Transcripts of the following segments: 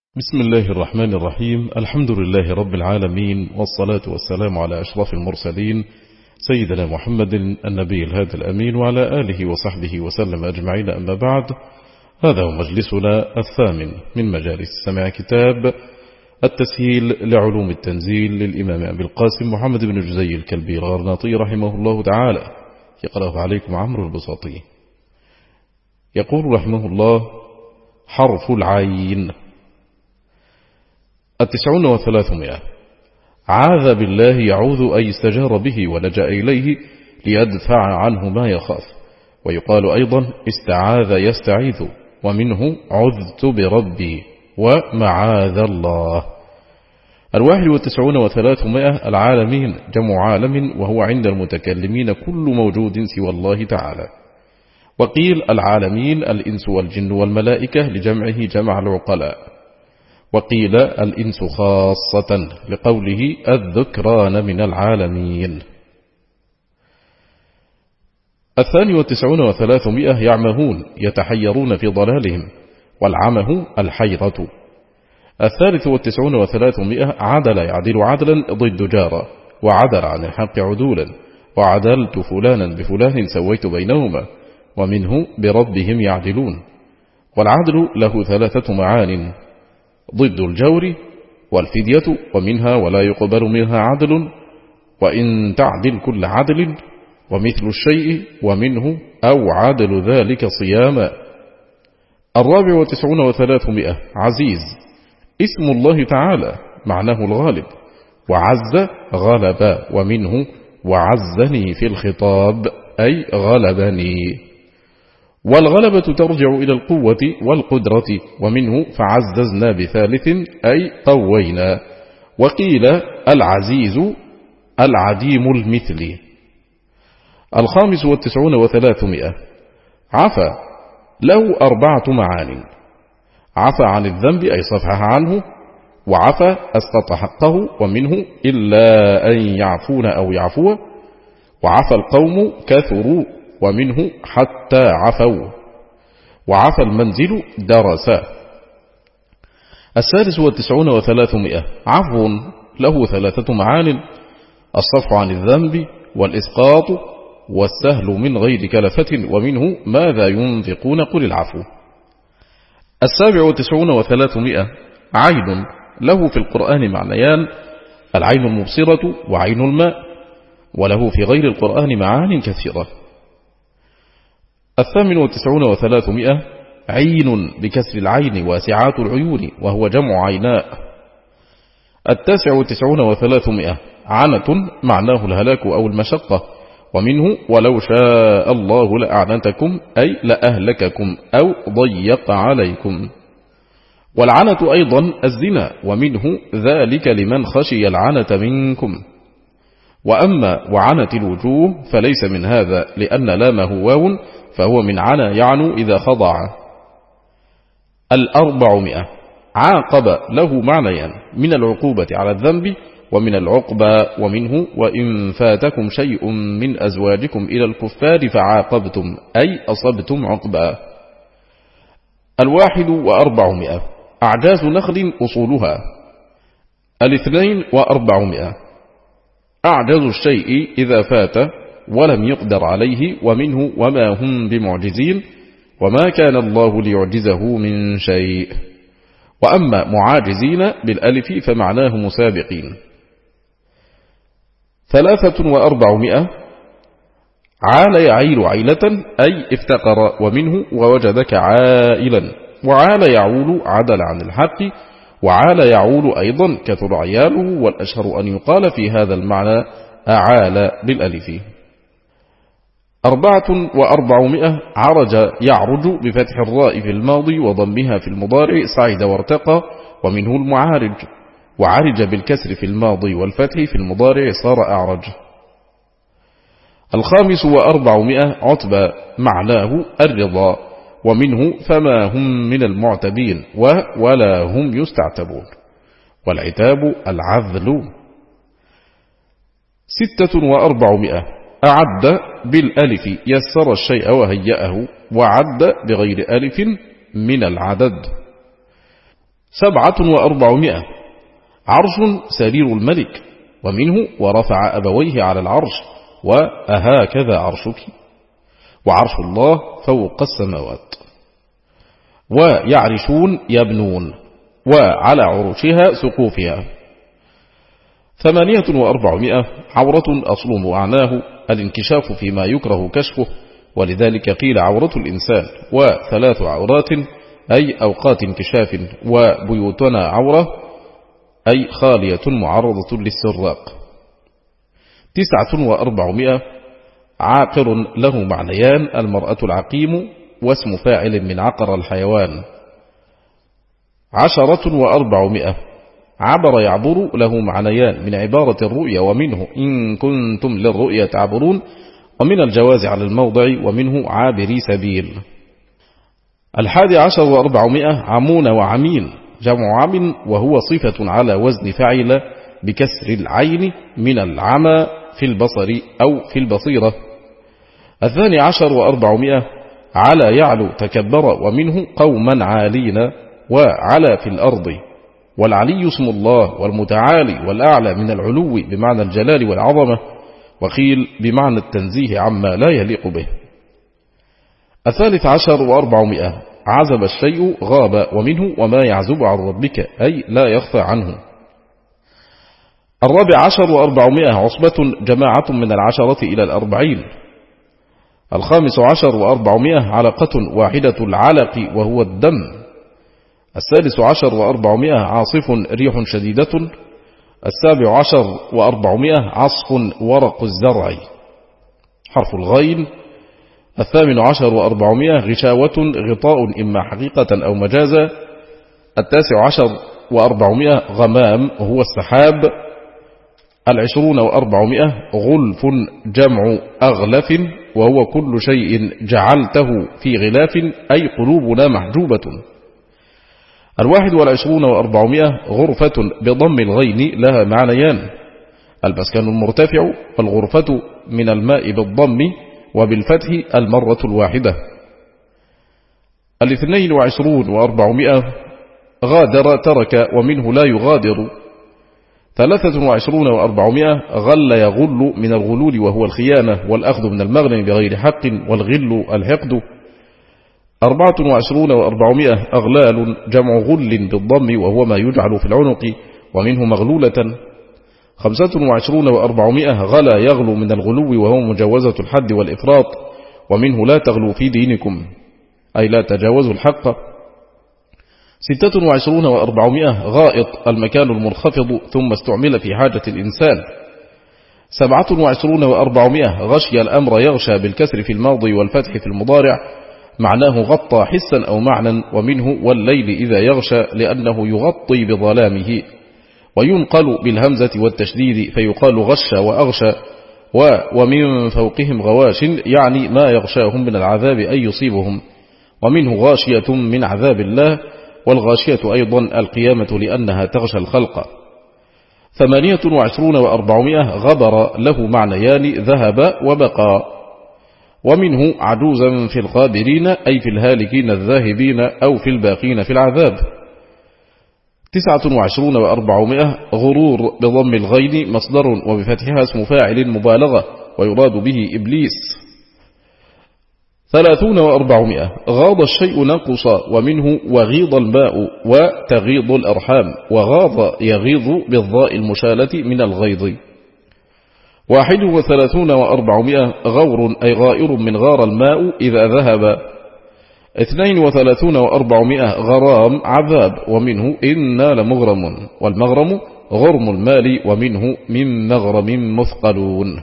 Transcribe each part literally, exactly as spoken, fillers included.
بسم الله الرحمن الرحيم. الحمد لله رب العالمين، والصلاة والسلام على أشرف المرسلين سيدنا محمد النبي الهادي الأمين وعلى آله وصحبه وسلم أجمعين، أما بعد. هذا هو مجلسنا الثامن من مجالس سماع كتاب التسهيل لعلوم التنزيل للإمام أبي القاسم محمد بن جزي الكلبي الغرناطي رحمه الله تعالى، يقرأه عليكم عمرو البساطي. يقول رحمه الله: حرف العين. التسعون وثلاثمائة. عاذ بالله يعوذ أي استجار به ولجأ إليه ليدفع عنه ما يخاف. ويقال أيضا استعاذ يستعيذ، ومنه عذت بربي ومعاذ الله. الواحد والتسعون وثلاثمائة. العالمين جمع عالم، وهو عند المتكلمين كل موجود سوى الله تعالى. وقيل العالمين الإنس والجن والملائكة لجمعه جمع العقلاء. وقيل الإنس خاصة لقوله الذكران من العالمين. الثاني والتسعون وثلاثمائة. يعمهون يتحيرون في ضلالهم، والعمه الحيرة. الثالث والتسعون وثلاثمائة. عدل يعدل عدلا ضد جارة، وعدل عن الحق عدولا، وعدلت فلانا بفلان سويت بينهما، ومنه بربهم يعدلون. والعدل له ثلاثة معان: ضد الجور والفدية، ومنها ولا يقبل منها عدل، وإن تعدل كل عدل، ومثل الشيء، ومنه أو عدل ذلك صياما. الرابع والتسعون وثلاثمائة. عزيز اسم الله تعالى، معناه الغالب، وعز غلب، ومنه وعزني في الخطاب أي غلبني. والغلبة ترجع إلى القوة والقدرة، ومنه فعززنا بثالث أي قوينا. وقيل العزيز العديم المثل. الخامس والتسعون وثلاثمائة. عفا له أربعة معان: عفا عن الذنب أي صفح عنه، وعفا أسقط حقه، ومنه إلا أن يعفون أو يعفو، وعفا القوم كثروا، ومنه حتى عفوا، وعفى المنزل درسا. السادس والتسعون وثلاثمائة. عفو له ثلاثة معان: الصفح عن الذنب، والإسقاط، والسهل من غير كلفة، ومنه ماذا ينفقون قل العفو. السابع والتسعون وثلاثمائة. عين له في القرآن معنيان: العين المبصرة وعين الماء، وله في غير القرآن معان كثيرة. الثامن والتسعون وثلاثمائة. عين بكسر العين واسعات العيون، وهو جمع عيناء. التاسع والتسعون وثلاثمائة. عنة معناه الهلاك أو المشقة، ومنه ولو شاء الله لأعنتكم أي لأهلككم أو ضيق عليكم. والعنة أيضا الزنا، ومنه ذلك لمن خشي العنة منكم. وأما وعنة الوجوه فليس من هذا، لأن لامه واو، فهو من عنا يعنو إذا خضع. الأربعمائة. عاقب له معنيان: من العقوبة على الذنب، ومن العقبى، ومنه وإن فاتكم شيء من أزواجكم إلى الكفار فعاقبتم أي أصبتم عقبى. الواحد وأربعمائة. أعجاز نخل أصولها. الاثنين وأربعمائة. أعجز الشيء إذا فات ولم يقدر عليه، ومنه وما هم بمعجزين، وما كان الله ليعجزه من شيء. وأما معاجزين بالألف فمعناه مسابقين. ثلاثة وأربعمائة. عال يعيل عيلة أي افتقر، ومنه ووجدك عائلا. وعال يعول عدل عن الحق، وعال يعول أيضا كثر عياله، والأشهر أن يقال في هذا المعنى أعال بالألف. أربعة وأربعمائة. عرج يعرج بفتح الراء في الماضي وضمها في المضارع صعد وارتقى، ومنه المعارج. وعرج بالكسر في الماضي والفتح في المضارع صار أعرج. الخامس وأربعمائة. عتبى معناه الرضا، ومنه فما هم من المعتبين، ولا هم يستعتبون. والعتاب العذل. ستة وأربعمائة. أعد بالألف يسر الشيء وهيأه، وعد بغير ألف من العدد. سبعة وأربعمائة عرش سرير الملك، ومنه ورفع أبويه على العرش وأهكذا عرشك، وعرش الله فوق السماوات. ويعرشون يبنون، وعلى عروشها سقوفها. ثمانية وأربعمائة عورة أصل وأعناه الانكشاف فيما يكره كشفه، ولذلك قيل عورة الإنسان. وثلاث عورات أي أوقات انكشاف، وبيوتنا عورة أي خالية معرضة للسراق. تسعة وأربعمائة عاقر له معنيان: المرأة العقيم، واسم فاعل من عقر الحيوان. عشرة وأربعمائة عبر يعبر له معنيان من عبارة الرؤيا، ومنه إن كنتم للرؤيا تعبرون، ومن الجواز على الموضع، ومنه عابري سبيل. الحادي عشر وأربعمائة عمون وعمين جمع عم، وهو صفة على وزن فعل بكسر العين من العمى في البصر أو في البصيرة. الثاني عشر وأربعمائة على يعلو تكبر، ومنه قوما عالين، وعلى في الأرض. والعلي اسم الله، والمتعالي والأعلى من العلو بمعنى الجلال والعظمة، وقيل بمعنى التنزيه عما لا يليق به. الثالث عشر وأربعمائة عزب الشيء غاب، ومنه وما يعزب عن ربك أي لا يخفى عنه. الرابع عشر وأربعمائة عصبة جماعة من العشرة إلى الأربعين. الخامس عشر وأربعمائة علقة واحدة العلق وهو الدم. السادس عشر وأربعمائة عاصف ريح شديدة. السابع عشر وأربعمائة عصف ورق الزرع حرف الغين. الثامن عشر وأربعمائة غشاوة غطاء إما حقيقة أو مجازا. التاسع عشر وأربعمائة غمام هو السحاب. العشرون وأربعمائة غلف جمع أغلف، وهو كل شيء جعلته في غلاف أي قلوبنا محجوبة. الواحد والعشرون وأربعمائة غرفة بضم الغين لها معنيان: المسكن المرتفع، والغرفة من الماء بالضم، وبالفتح المرة الواحدة. الاثنين وعشرون وأربعمائة غادر ترك، ومنه لا يغادر. ثلاثة وعشرون وأربعمائة غل يغل من الغلول وهو الخيانة والأخذ من المغنم بغير حق، والغل الحقد. أربعة وعشرون وأربعمائة أغلال جمع غل بالضم، وهو ما يجعل في العنق، ومنه مغلولة. خمسة وعشرون وأربعمائة غلا يغلو من الغلو، وهو مجاوزة الحد والإفراط، ومنه لا تغلو في دينكم أي لا تجاوزوا الحق. ستة وعشرون وأربعمائة غائط المكان المنخفض ثم استعمل في حاجة الإنسان. سبعة وعشرون وأربعمائة غشي الأمر يغشى بالكسر في الماضي والفتح في المضارع، معناه غطى حسا أو معنى، ومنه والليل إذا يغشى لأنه يغطي بظلامه. وينقل بالهمزة والتشديد فيقال غش وأغشى. ومن فوقهم غواش يعني ما يغشاهم من العذاب أي يصيبهم، ومنه غاشية من عذاب الله، والغاشية أيضا القيامة لأنها تغشى الخلق. ثمانية وعشرون وأربعمائة غبر له معنيان: ذهب وبقى، ومنه عجوزا في الغابرين أي في الهالكين الذاهبين أو في الباقين في العذاب. تسعة وعشرون وأربعمائة غرور بضم الغين مصدر، وبفتحها اسم فاعل مبالغة، ويراد به إبليس. ثلاثون وأربعمائة غاض الشيء نقص، ومنه وغيض الماء وتغيض الأرحام، وغاض يغيض بالضاء المشالة من الغيض. واحد وثلاثون وأربعمائة غور أي غائر من غار الماء إذا ذهب. اثنين وثلاثون وأربعمائة غرام عذاب، ومنه إنا لمغرم، والمغرم غرم المال، ومنه من مغرم مثقلون.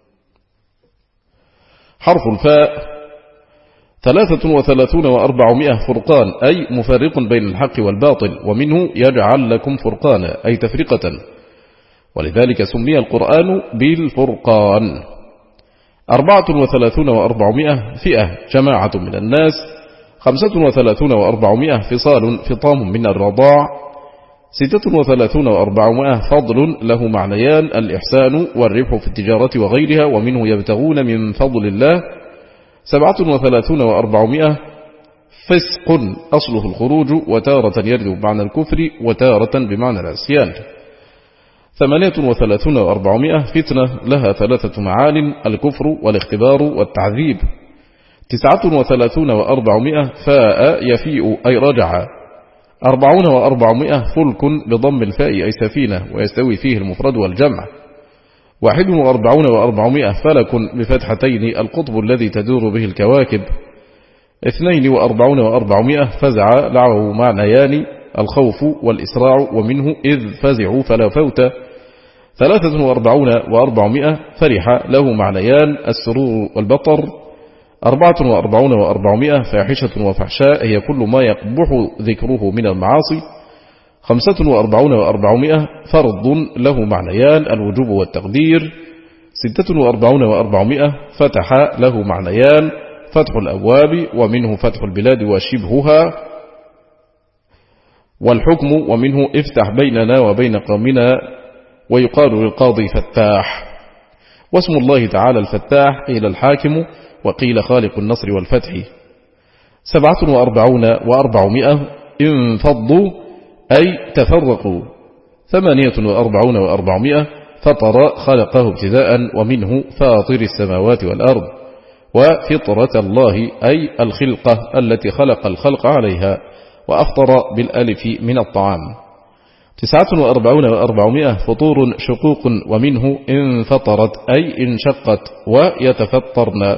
حرف الفاء. ثلاثة وثلاثون وأربعمائة فرقان أي مفرق بين الحق والباطل، ومنه يجعل لكم فرقانا أي تفرقة، ولذلك سمي القرآن بالفرقان. أربعة وثلاثون وأربعمائة فئة جماعة من الناس. خمسة وثلاثون وأربعمائة فصال فطام من الرضاع. ستة وثلاثون وأربعمائة فضل له معنيان: الإحسان والربح في التجارة وغيرها، ومنه يبتغون من فضل الله. سبعة وثلاثون وأربعمائة فسق أصله الخروج، وتارة يرد بمعنى الكفر وتارة بمعنى العصيان. ثمانية وثلاثون وأربعمائة فتنة لها ثلاثة معان: الكفر والاختبار والتعذيب. تسعة وثلاثون وأربعمائة فاء يفيء أي رجع. أربعون وأربعمائة فلك بضم الفاء أي سفينة، ويستوي فيه المفرد والجمع. واحد وأربعون وأربعمائة فلك بفتحتين القطب الذي تدور به الكواكب. اثنين وأربعون وأربعمائة فزع له معنيان: الخوف والإسراع، ومنه إذ فزعوا فلا فوت. ثلاثة وأربعون وأربعمائة فرح له معنيان: السرور والبطر. أربعة وأربعون وأربعمائة فاحشة وفحشاء، هي كل ما يقبح ذكره من المعاصي. خمسة وأربعون وأربعمائة فرض له معنيان: الوجوب والتقدير. ستة وأربعون وأربعمائة فتح له معنيان: فتح الأبواب، ومنه فتح البلاد وشبهها. والحكم، ومنه افتح بيننا وبين قومنا، ويقال للقاضي فتاح. واسم الله تعالى الفتاح، قيل الحاكم وقيل خالق النصر والفتح. سبعة وأربعون وأربعمائة انفضوا أي تفرقوا. ثمانية وأربعون وأربعمائة فطر خلقه ابتداء، ومنه فاطر السماوات والأرض. وفطرة الله أي الخلقة التي خلق الخلق عليها، وأفطر بالألف من الطعام. تسعة وأربعون وأربعمائة فطور شقوق، ومنه انفطرت أي انشقت ويتفطرن.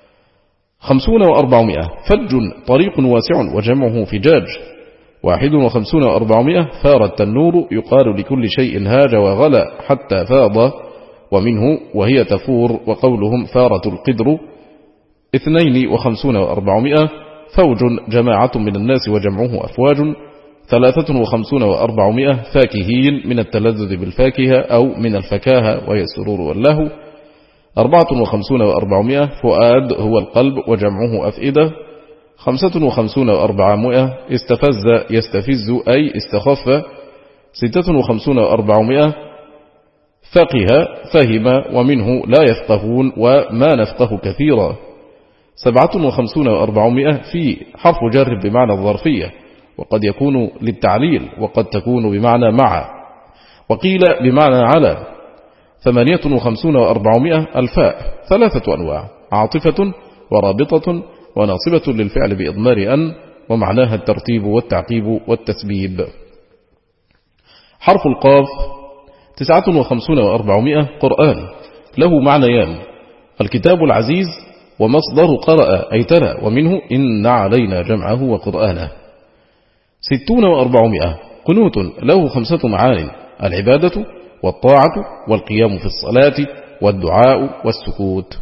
خمسون وأربعمائة فج طريق واسع، وجمعه فجاج. واحد وخمسون وأربعمائة فار التنور، يقال لكل شيء هاج وغلى حتى فاض، ومنه وهي تفور، وقولهم فارة القدر. اثنين وخمسون وأربعمائة فوج جماعة من الناس، وجمعه أفواج. ثلاثة وخمسون وأربعمائة فاكهين، من التلذذ بالفاكهة أو من الفكاهة وهي السرور واللهو. أربعة وخمسون وأربعمائة فؤاد هو القلب، وجمعه أفئدة. خمسة وخمسون وأربعمائة استفز يستفز أي استخف. ستة وخمسون وأربعمائة فقه فهم، ومنه لا يفقهون وما نفقه كثيرا. سبعة وخمسون وأربعمائة في حرف جر بمعنى الظرفية، وقد يكون للتعليل، وقد تكون بمعنى مع، وقيل بمعنى على. ثمانية وخمسون وأربعمائة الفاء ثلاثة أنواع: عاطفة ورابطة وناصبة للفعل بإضمار أن، ومعناها الترتيب والتعقيب والتسبيب. حرف القاف تسعة وخمسون وأربعمائة قرآن، له معنيان: الكتاب العزيز، ومصدر قرأ أي تلا، ومنه إن علينا جمعه وقرآنه. ستون وأربعمائة قنوت، له خمسة معان: العبادة والطاعة والقيام في الصلاة والدعاء والسكوت.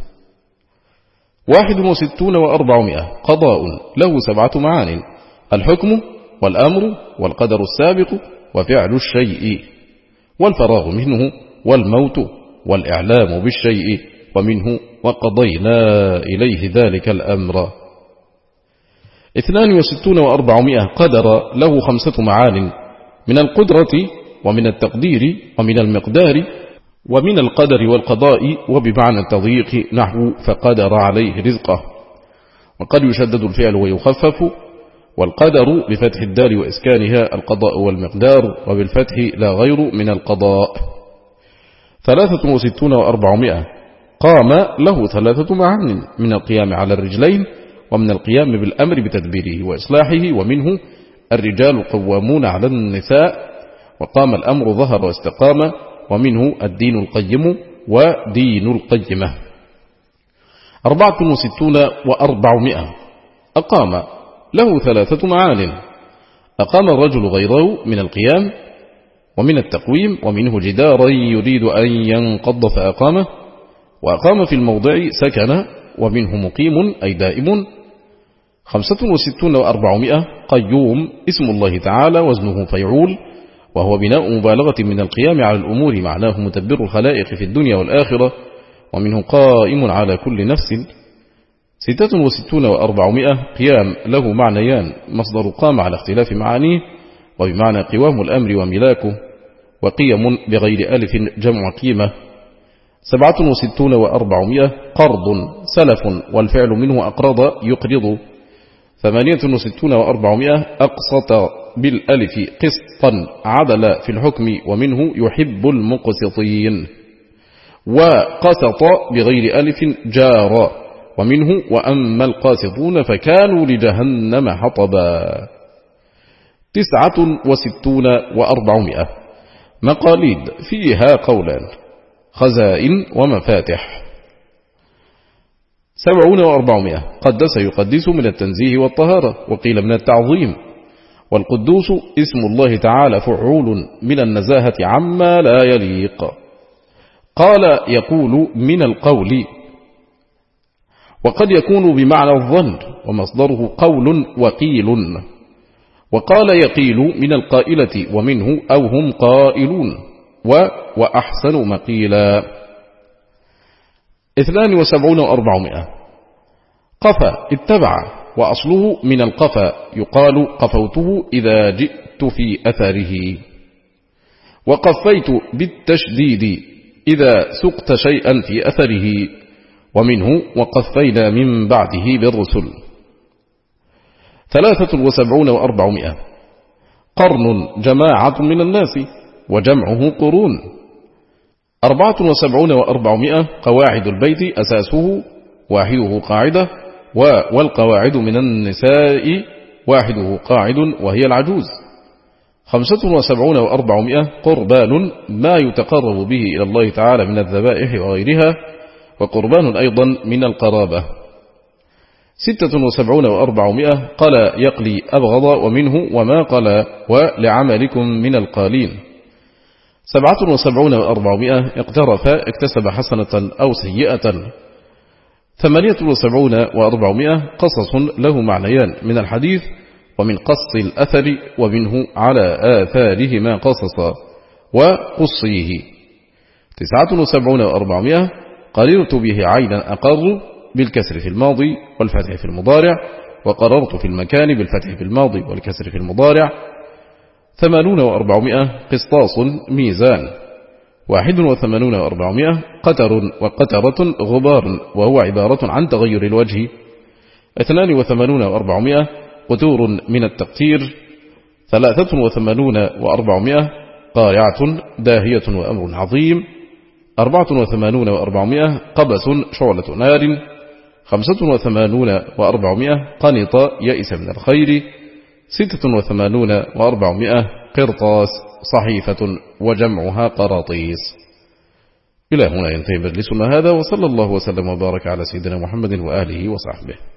واحد وستون وأربعمائة قضاء، له سبعة معان: الحكم والأمر والقدر السابق وفعل الشيء، والفراغ منه والموت والإعلام بالشيء، ومنه وقضينا إليه ذلك الأمر. اثنان وستون وأربعمائة قدر، له خمسة معان: من القدرة ومن التقدير ومن المقدار ومن القدر والقضاء، وبمعنى التضييق نحو فقدر عليه رزقه. وقد يشدد الفعل ويخفف. والقدر بفتح الدال وإسكانها القضاء والمقدار، وبالفتح لا غير من القضاء. ثلاثة وستون وأربعمائة قام، له ثلاثة معان: من القيام على الرجلين، ومن القيام بالأمر بتدبيره وإصلاحه، ومنه الرجال قوامون على النساء، وقام الأمر ظهر واستقام، ومنه الدين القيم ودين القيمة. أربعة وستون وأربعمائة أقام، له ثلاثة معان: أقام الرجل غيره من القيام ومن التقويم، ومنه جدارا يريد أن ينقض فأقامه، وأقام في الموضع سكن، ومنه مقيم أي دائم. خمسة وستون وأربعمائة قيوم، اسم الله تعالى وزنه فيعول، وهو بناء مبالغة من القيام على الأمور، معناه متبر الخلائق في الدنيا والآخرة، ومنه قائم على كل نفس. ستة وستون وأربعمائة قيام، له معنيان: مصدر قام على اختلاف معانيه، وبمعنى قوام الأمر وملاكه، وقيم بغير ألف جمع قيمة. سبعة وستون وأربعمائة قرض، سلف، والفعل منه أقرض يقرض. ثمانية وستون وأربعمائة أقسط بالألف قسطا عدل في الحكم ومنه يحب المقسطين. وقسط بغير ألف جار ومنه وأما القاسطون فكانوا لجهنم حطبا. تسعة وستون وأربعمائة مقاليد فيها قولان خزائن ومفاتح. سبعون وأربعمائة قدس يقدس من التنزيه والطهارة وقيل من التعظيم. والقدوس اسم الله تعالى فعول من النزاهة عما لا يليق. قال يقول من القول وقد يكون بمعنى الظن ومصدره قول وقيل. وقال يقيل من القائلة ومنه أو هم قائلون و وأحسن مقيلا. اثنان وسبعون وأربعمائة قفى اتبع وأصله من القفى يقال قفوته إذا جئت في أثره. وقفيت بالتشديد إذا سقت شيئا في أثره ومنه وقفينا من بعده بالرسل. ثلاثة وسبعون وأربعمائة قرن جماعة من الناس وجمعه قرون. أربعة وسبعون وأربعمائة قواعد البيت أساسه واحده قاعدة والقواعد من النساء واحده قاعد وهي العجوز. خمسة وسبعون وأربعمائة قربان ما يتقرب به إلى الله تعالى من الذبائح وغيرها وقربان أيضا من القرابة. ستة وسبعون وأربعمائة قال يقلي أبغض ومنه وما قال ولعملكم من القالين. سبعة وسبعون وأربعمائة اقترف اكتسب حسنة أو سيئة. ثمانية وسبعون وأربعمائة قصص له معنيان من الحديث ومن قص الأثر ومنه على آثارهما قصصا وقصيه. تسعة وسبعون وأربعمائة قررت به عينا أقر بالكسر في الماضي والفتح في المضارع وقررت في المكان بالفتح في الماضي والكسر في المضارع. ثمانون وأربعمائة قسطاس ميزان. واحد وثمانون وأربعمائة قتر وقترة غبار وهو عبارة عن تغير الوجه. اثنان وثمانون وأربعمائة قتور من التقتير. ثلاثة وثمانون وأربعمائة قارعة داهية وأمر عظيم. أربعة وثمانون وأربعمائة قبس شعلة نار. خمسة وثمانون وأربعمائة قنط يئس من الخير. ستة وثمانون وأربعمائة قرطاس صحيفة وجمعها قراطيس. إلى هنا ينتهي مجلسنا هذا وصلى الله وسلم وبارك على سيدنا محمد وآله وصحبه.